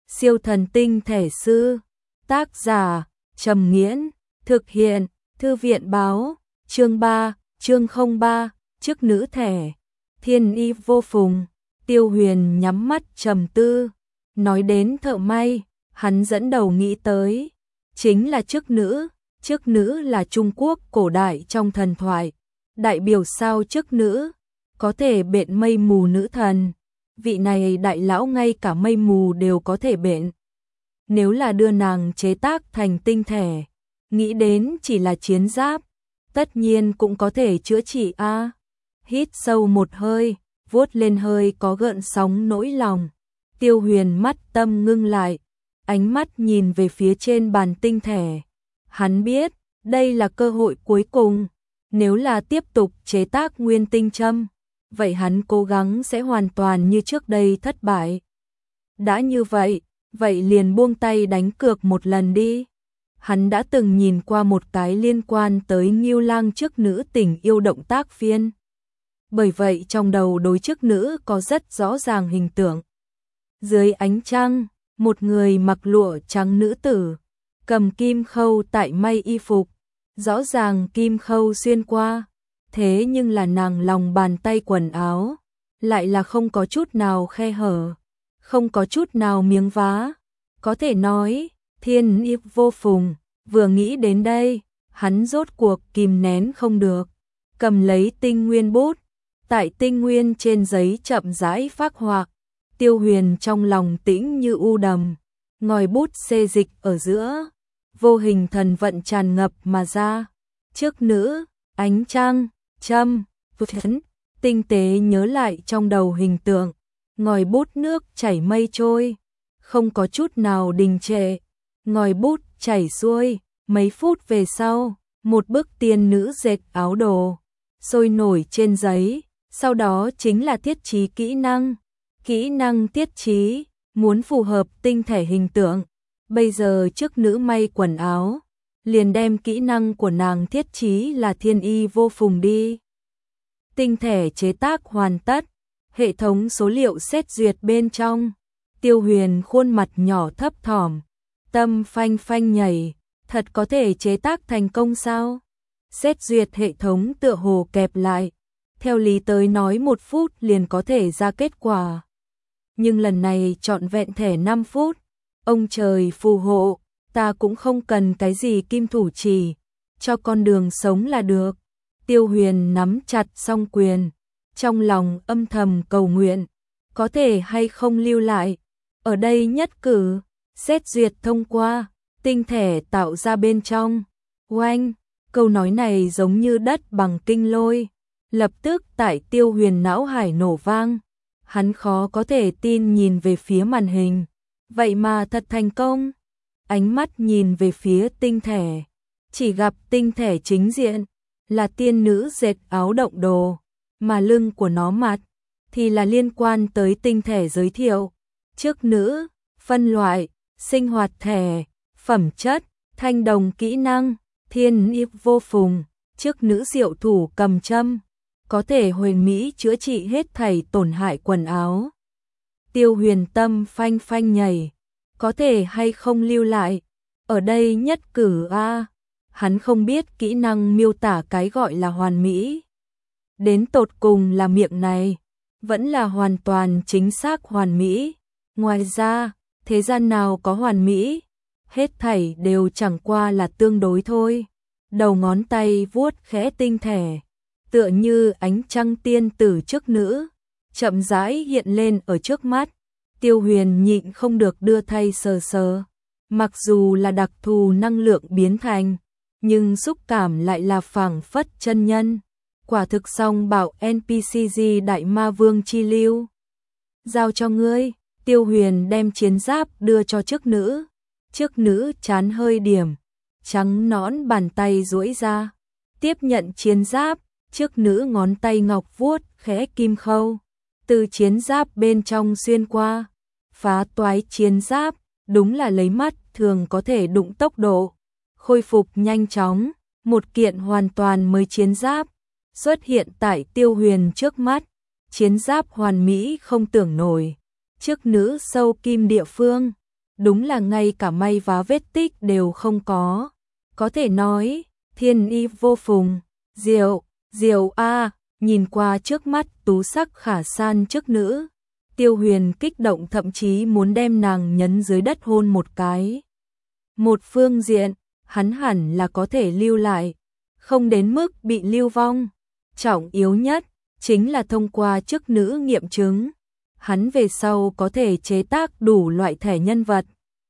Siêu thần tinh thể sư. Tác giả Trầm Nghiễn. Thực hiện Thư viện báo. Chương 3, chương 03, chức nữ thể. Thiên y vô phùng. Tiêu Huyền nhắm mắt trầm tư. Nói đến thợ may, hắn dẫn đầu nghĩ tới chính là chức nữ. Chức nữ là Trung Quốc cổ đại trong thần thoại, đại biểu sao chức nữ, có thể bện mây mù nữ thần. Vị này đại lão ngay cả mây mù đều có thể bện. Nếu là đưa nàng chế tác thành tinh thể, nghĩ đến chỉ là chiến giáp, tất nhiên cũng có thể chữa trị a. Hít sâu một hơi, vuốt lên hơi có gợn sóng nỗi lòng. Tiêu Huyền mắt tâm ngưng lại, ánh mắt nhìn về phía trên bàn tinh thể. Hắn biết, đây là cơ hội cuối cùng. Nếu là tiếp tục chế tác nguyên tinh châm, vậy hắn cố gắng sẽ hoàn toàn như trước đây thất bại. Đã như vậy, vậy liền buông tay đánh cược một lần đi. Hắn đã từng nhìn qua một cái liên quan tới Ngưu Lang chức nữ tình yêu động tác phiên. Bởi vậy trong đầu đối chức nữ có rất rõ ràng hình tượng. Dưới ánh trăng, một người mặc lụa trắng nữ tử, cầm kim khâu tại may y phục, rõ ràng kim khâu xuyên qua, thế nhưng là nàng lòng bàn tay quần áo, lại là không có chút nào khe hở, không có chút nào miếng vá, có thể nói, thiên y vô phùng. Vừa nghĩ đến đây, hắn rốt cuộc kìm nén không được, cầm lấy tinh nguyên bút, tại tinh nguyên trên giấy chậm rãi phác họa. Tiêu Huyền trong lòng tĩnh như u đầm, ngòi bút xê dịch ở giữa, vô hình thần vận tràn ngập mà ra. Chức nữ, ánh trăng, châm, tinh tế nhớ lại trong đầu hình tượng, ngòi bút nước chảy mây trôi, không có chút nào đình trệ, ngòi bút chảy xuôi. Mấy phút về sau, một bức tiên nữ dệt áo đồ sôi nổi trên giấy, sau đó chính là thiết trí kỹ năng. Kỹ năng thiết trí, muốn phù hợp tinh thể hình tượng. Bây giờ chức nữ may quần áo, liền đem kỹ năng của nàng thiết trí là thiên y vô phùng đi. Tinh thể chế tác hoàn tất, hệ thống số liệu xét duyệt bên trong. Tiêu Huyền khuôn mặt nhỏ thấp thỏm, tâm phanh phanh nhảy, thật có thể chế tác thành công sao? Xét duyệt hệ thống tựa hồ kẹp lại, theo lý tới nói 1 phút liền có thể ra kết quả. Nhưng lần này trọn vẹn thẻ 5 phút, ông trời phù hộ, ta cũng không cần cái gì kim thủ chỉ, cho con đường sống là được. Tiêu Huyền nắm chặt song quyền, trong lòng âm thầm cầu nguyện, có thể hay không lưu lại, ở đây nhất cử, xét duyệt thông qua, tinh thể tạo ra bên trong. Oanh, câu nói này giống như đất bằng kinh lôi, lập tức tại Tiêu Huyền não hải nổ vang. Hắn khó có thể tin nhìn về phía màn hình, vậy mà thật thành công. Ánh mắt nhìn về phía tinh thể, chỉ gặp tinh thể chính diện là tiên nữ dệt áo động đồ, mà lưng của nó mặt thì là liên quan tới tinh thể giới thiệu. Chức nữ, phân loại, sinh hoạt thể, phẩm chất, thanh đồng kỹ năng, thiên y vô phùng. Chức nữ diệu thủ cầm châm, có thể huyền mỹ chữa trị hết thảy tổn hại quần áo. Tiêu Huyền tâm phanh phanh nhảy, có thể hay không lưu lại, ở đây nhất cử a. Hắn không biết kỹ năng miêu tả cái gọi là hoàn mỹ. Đến tột cùng là miệng này, vẫn là hoàn toàn chính xác hoàn mỹ. Ngoài ra, thế gian nào có hoàn mỹ, hết thảy đều chẳng qua là tương đối thôi. Đầu ngón tay vuốt khẽ tinh thể, tựa như ánh trăng tiên tử chức nữ, chậm rãi hiện lên ở trước mắt. Tiêu Huyền nhịn không được đưa tay sờ sờ. Mặc dù là đặc thù năng lượng biến thành, nhưng xúc cảm lại là phảng phất chân nhân. Quả thực song bảo NPCG Đại Ma Vương chi lưu. Giao cho ngươi. Tiêu Huyền đem chiến giáp đưa cho chức nữ. Chức nữ chán hơi điểm, trắng nõn bàn tay duỗi ra, tiếp nhận chiến giáp. Chức nữ ngón tay ngọc vuốt khẽ kim khâu, từ chiến giáp bên trong xuyên qua, phá toái chiến giáp, đúng là lấy mắt thường có thể đụng tốc độ, khôi phục nhanh chóng. Một kiện hoàn toàn mới chiến giáp xuất hiện tại Tiêu Huyền trước mắt, chiến giáp hoàn mỹ không tưởng nổi. Chức nữ sâu kim địa phương, đúng là ngay cả may vá vết tích đều không có thể nói, thiên y vô phùng, diệu, diệu a, nhìn qua trước mắt tú sắc khả san chức nữ, Tiêu Huyền kích động thậm chí muốn đem nàng nhấn dưới đất hôn một cái. Một phương diện, hắn hẳn là có thể lưu lại, không đến mức bị lưu vong. Trọng yếu nhất, chính là thông qua chức nữ nghiệm chứng, hắn về sau có thể chế tác đủ loại thẻ nhân vật.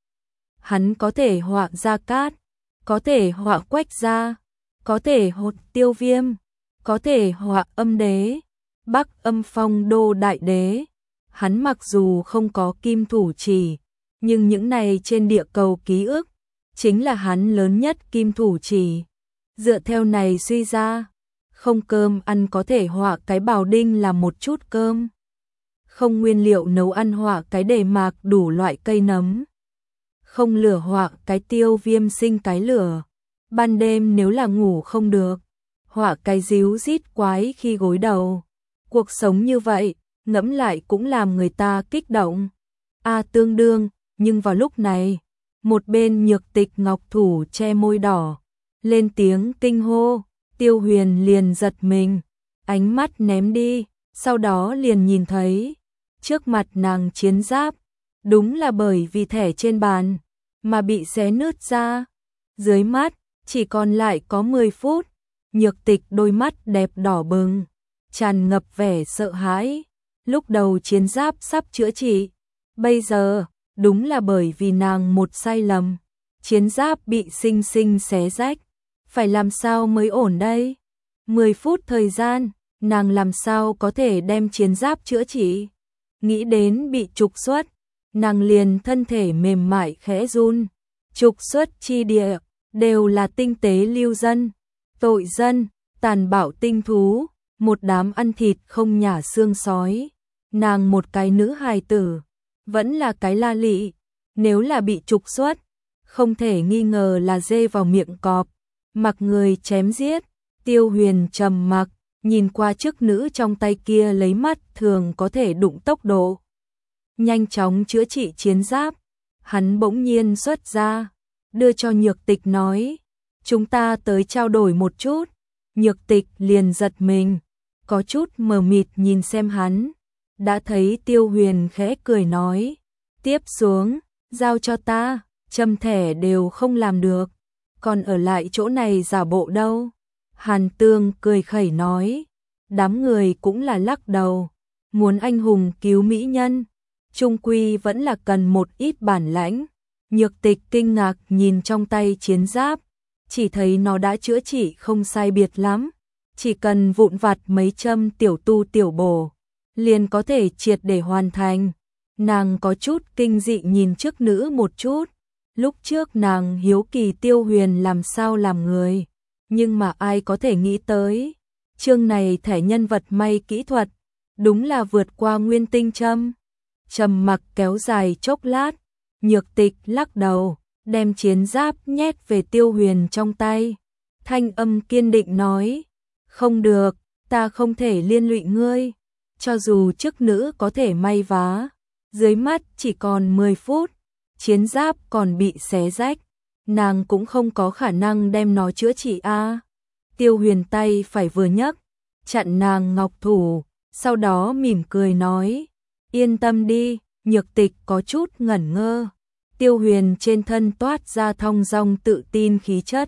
Hắn có thể họa Gia Cát, có thể họa Quách Gia, có thể họa Tiêu Viêm, có thể họa Âm Đế, Bắc Âm Phong Đô Đại Đế. Hắn mặc dù không có kim thủ chỉ, nhưng những này trên địa cầu ký ức, chính là hắn lớn nhất kim thủ chỉ. Dựa theo này suy ra, không cơm ăn có thể họa cái Bào Đinh làm một chút cơm. Không nguyên liệu nấu ăn họa cái Đề Mạc đủ loại cây nấm. Không lửa họa cái Tiêu Viêm sinh cái lửa. Ban đêm nếu là ngủ không được, họa cái díu rít quái khi gối đầu. Cuộc sống như vậy, ngẫm lại cũng làm người ta kích động. Tương đương, nhưng vào lúc này, một bên Nhược Tịch ngọc thủ che môi đỏ, lên tiếng kinh hô, Tiêu Huyền liền giật mình, ánh mắt ném đi, sau đó liền nhìn thấy, trước mặt nàng chiến giáp, đúng là bởi vì thẻ trên bàn, mà bị xé nứt ra. Dưới mắt, chỉ còn lại có 10 phút, Nhược Tịch đôi mắt đẹp đỏ bừng, tràn ngập vẻ sợ hãi. Lúc đầu chiến giáp sắp chữa trị, bây giờ, đúng là bởi vì nàng một sai lầm, chiến giáp bị xinh xinh xé rách, phải làm sao mới ổn đây? 10 phút thời gian, nàng làm sao có thể đem chiến giáp chữa trị? Nghĩ đến bị trục xuất, nàng liền thân thể mềm mại khẽ run. Trục xuất chi địa, đều là tinh tế lưu dân, tội dân, tàn bạo tinh thú, một đám ăn thịt không nhả xương sói. Nàng một cái nữ hài tử, vẫn là cái la lị, nếu là bị trục xuất, không thể nghi ngờ là dê vào miệng cọp, mặc người chém giết. Tiêu Huyền trầm mặc, nhìn qua chức nữ trong tay kia lấy mắt thường có thể đụng tốc độ. Nhanh chóng chữa trị chiến giáp, hắn bỗng nhiên xuất ra, đưa cho Nhược Tịch nói, chúng ta tới trao đổi một chút. Nhược Tịch liền giật mình, có chút mờ mịt nhìn xem hắn. Đã thấy Tiêu Huyền khẽ cười nói, tiếp xuống, giao cho ta, châm thẻ đều không làm được, còn ở lại chỗ này giả bộ đâu. Hàn Tương cười khẩy nói, đám người cũng là lắc đầu, muốn anh hùng cứu mỹ nhân, chung quy vẫn là cần một ít bản lãnh. Nhược Tịch kinh ngạc nhìn trong tay chiến giáp, chỉ thấy nó đã chữa trị không sai biệt lắm, chỉ cần vụn vặt mấy châm tiểu tu tiểu bổ, liền có thể triệt để hoàn thành. Nàng có chút kinh dị nhìn trước nữ một chút, lúc trước nàng hiếu kỳ Tiêu Huyền làm sao làm người, nhưng mà ai có thể nghĩ tới, chương này thẻ nhân vật may kỹ thuật, đúng là vượt qua nguyên tinh châm. Trầm mặc kéo dài chốc lát, Nhược Tịch lắc đầu, đem chiến giáp nhét về Tiêu Huyền trong tay, thanh âm kiên định nói, không được, ta không thể liên lụy ngươi. Cho dù chức nữ có thể may vá, dưới mắt chỉ còn 10 phút, chiến giáp còn bị xé rách, nàng cũng không có khả năng đem nó chữa trị Tiêu Huyền tay phải vừa nhấc, chặn nàng ngọc thủ, sau đó mỉm cười nói, yên tâm đi. Nhược Tịch có chút ngẩn ngơ, Tiêu Huyền trên thân toát ra thong dong tự tin khí chất,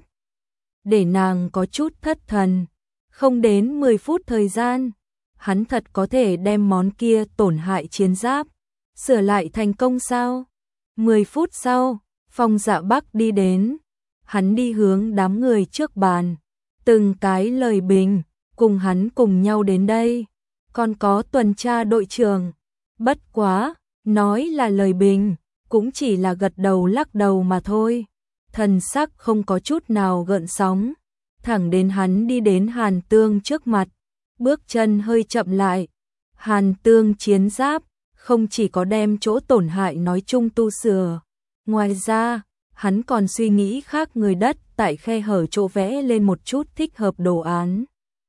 để nàng có chút thất thần. Không đến 10 phút thời gian, hắn thật có thể đem món kia tổn hại chiến giáp sửa lại thành công sao? 10 phút sau, Phong Dạ Bắc đi đến, hắn đi hướng đám người trước bàn, từng cái lời bình, cùng hắn cùng nhau đến đây, còn có tuần tra đội trưởng. Bất quá, nói là lời bình, cũng chỉ là gật đầu lắc đầu mà thôi, thần sắc không có chút nào gợn sóng, thẳng đến hắn đi đến Hàn Tương trước mặt, bước chân hơi chậm lại. Hàn Tương chiến giáp, không chỉ có đem chỗ tổn hại nói chung tu sửa, ngoài ra, hắn còn suy nghĩ khác người đất tại khe hở chỗ vẽ lên một chút thích hợp đồ án,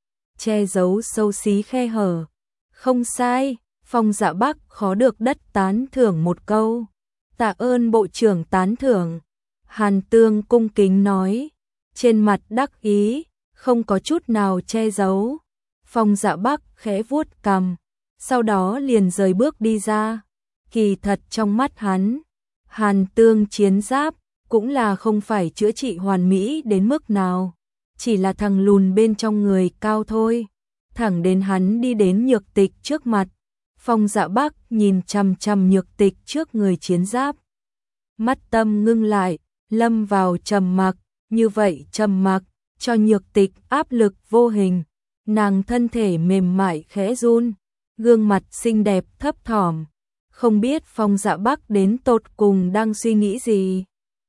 che giấu xấu xí khe hở. Không sai, Phong Dạ Bắc khó được đất tán thưởng một câu. Tạ ơn bộ trưởng tán thưởng. Hàn Tương cung kính nói, trên mặt đắc ý, không có chút nào che giấu. Phong Dạ Bắc khẽ vuốt cằm, sau đó liền rời bước đi ra. Kỳ thật trong mắt hắn, Hàn Tương chiến giáp cũng là không phải chữa trị hoàn mỹ đến mức nào, chỉ là thằng lùn bên trong người cao thôi. Thẳng đến hắn đi đến Nhược Tịch trước mặt, Phong Dạ Bắc nhìn chằm chằm Nhược Tịch trước người chiến giáp. Mắt tâm ngưng lại, lâm vào trầm mặc, như vậy trầm mặc cho Nhược Tịch áp lực vô hình. Nàng thân thể mềm mại khẽ run, gương mặt xinh đẹp thấp thỏm, không biết Phong Dạ Bắc đến tột cùng đang suy nghĩ gì.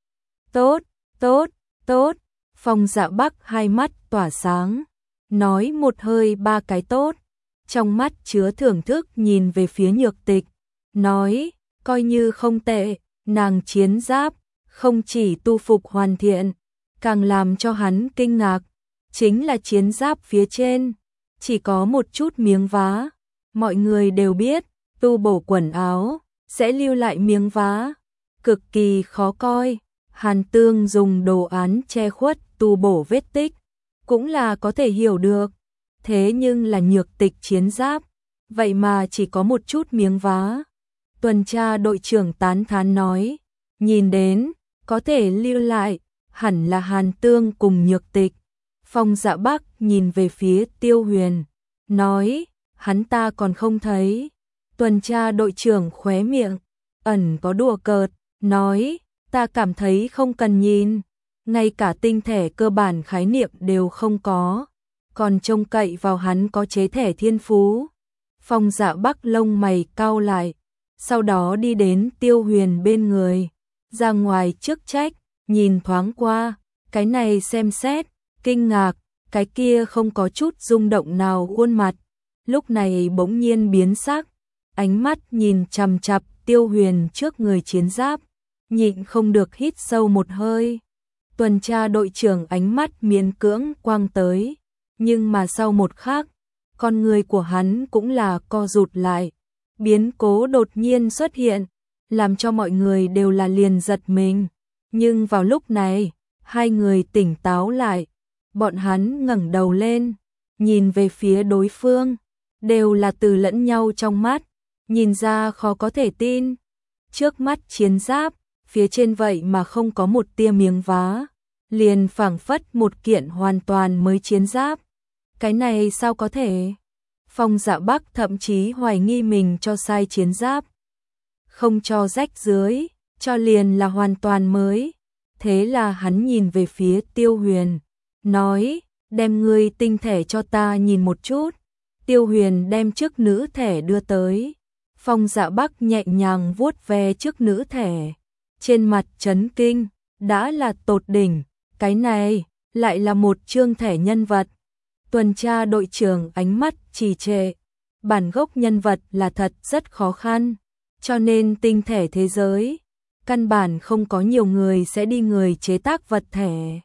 Tốt, tốt, tốt, Phong Dạ Bắc hai mắt tỏa sáng, nói một hơi ba cái tốt, trong mắt chứa thưởng thức nhìn về phía Nhược Tịch, nói, coi như không tệ, nàng chiến giáp, không chỉ tu phục hoàn thiện, càng làm cho hắn kinh ngạc, chính là chiến giáp phía trên, chỉ có một chút miếng vá. Mọi người đều biết, tu bổ quần áo, sẽ lưu lại miếng vá, cực kỳ khó coi. Hàn Tương dùng đồ án che khuất tu bổ vết tích, cũng là có thể hiểu được. Thế nhưng là Nhược Tịch chiến giáp, vậy mà chỉ có một chút miếng vá. Tuần tra đội trưởng tán thán nói, nhìn đến, có thể lưu lại, hẳn là Hàn Tương cùng Nhược Tịch. Phong Dạ Bắc nhìn về phía Tiêu Huyền, nói, hắn ta còn không thấy. Tuần tra đội trưởng khóe miệng, ẩn có đùa cợt, nói, ta cảm thấy không cần nhìn, ngay cả tinh thể cơ bản khái niệm đều không có, còn trông cậy vào hắn có chế thể thiên phú. Phong Dạ Bắc lông mày cau lại, sau đó đi đến Tiêu Huyền bên người, ra ngoài chức trách, nhìn thoáng qua, cái này xem xét, kinh ngạc, cái kia không có chút rung động nào khuôn mặt, lúc này bỗng nhiên biến sắc, ánh mắt nhìn chằm chằm Tiêu Huyền trước người chiến giáp, nhịn không được hít sâu một hơi. Tuần tra đội trưởng ánh mắt miễn cưỡng quang tới, nhưng mà sau một khắc, con người của hắn cũng là co rụt lại. Biến cố đột nhiên xuất hiện, làm cho mọi người đều là liền giật mình. Nhưng vào lúc này, hai người tỉnh táo lại, bọn hắn ngẩng đầu lên, nhìn về phía đối phương, đều là từ lẫn nhau trong mắt, nhìn ra khó có thể tin. Trước mắt chiến giáp, phía trên vậy mà không có một tia miếng vá, liền phảng phất một kiện hoàn toàn mới chiến giáp. Cái này sao có thể? Phong Dạ Bắc thậm chí hoài nghi mình cho sai chiến giáp. Không cho rách dưới, cho liền là hoàn toàn mới. Thế là hắn nhìn về phía Tiêu Huyền, nói, đem ngươi tinh thể cho ta nhìn một chút. Tiêu Huyền đem chiếc nữ thẻ đưa tới. Phong Dạ Bắc nhẹ nhàng vuốt ve chiếc nữ thẻ. Trên mặt chấn kinh, đã là tột đỉnh, cái này lại là một chương thẻ nhân vật. Tuần tra đội trưởng ánh mắt trì trệ, bản gốc nhân vật là thật rất khó khăn, cho nên tinh thể thế giới, căn bản không có nhiều người sẽ đi người chế tác vật thể.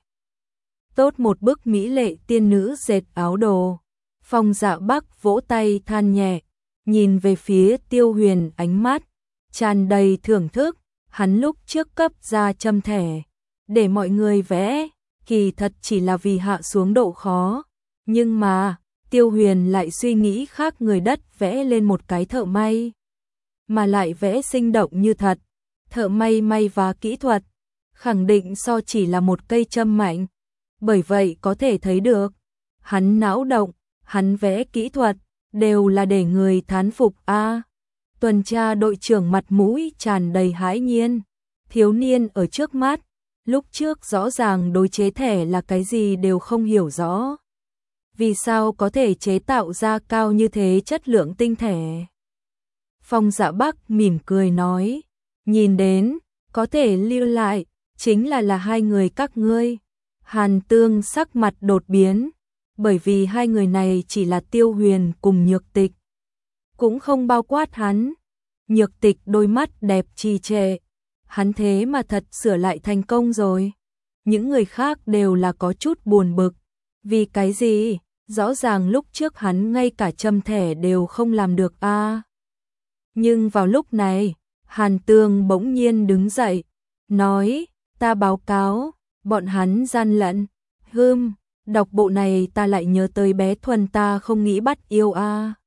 Tốt một bức mỹ lệ tiên nữ dệt áo đồ. Phong Dạ Bắc vỗ tay than nhẹ, nhìn về phía Tiêu Huyền ánh mắt tràn đầy thưởng thức, hắn lúc trước cấp ra châm thẻ, để mọi người vẽ, kỳ thật chỉ là vì hạ xuống độ khó. Nhưng mà, Tiêu Huyền lại suy nghĩ khác người đất vẽ lên một cái thợ may. Mà lại vẽ sinh động như thật, thợ may may vá kỹ thuật, khẳng định so chỉ là một cây châm mạnh. Bởi vậy có thể thấy được, hắn não động, hắn vẽ kỹ thuật, đều là để người thán phục a. Tuần tra đội trưởng mặt mũi tràn đầy hãi nhiên, thiếu niên ở trước mắt, lúc trước rõ ràng đối chế thẻ là cái gì đều không hiểu rõ. Vì sao có thể chế tạo ra cao như thế chất lượng tinh thể? Phong Dạ Bắc mỉm cười nói, nhìn đến, có thể lưu lại, chính là hai người các ngươi. Hàn Tương sắc mặt đột biến, bởi vì hai người này chỉ là Tiêu Huyền cùng Nhược Tịch, cũng không bao quát hắn. Nhược Tịch đôi mắt đẹp trì trệ, hắn thế mà thật sửa lại thành công rồi. Những người khác đều là có chút buồn bực, vì cái gì? Rõ ràng lúc trước hắn ngay cả châm thẻ đều không làm được a. Nhưng vào lúc này, Hàn Tương bỗng nhiên đứng dậy, nói, ta báo cáo, bọn hắn gian lận. Đọc bộ này ta lại nhớ tới bé Thuần, ta không nghĩ bắt yêu a.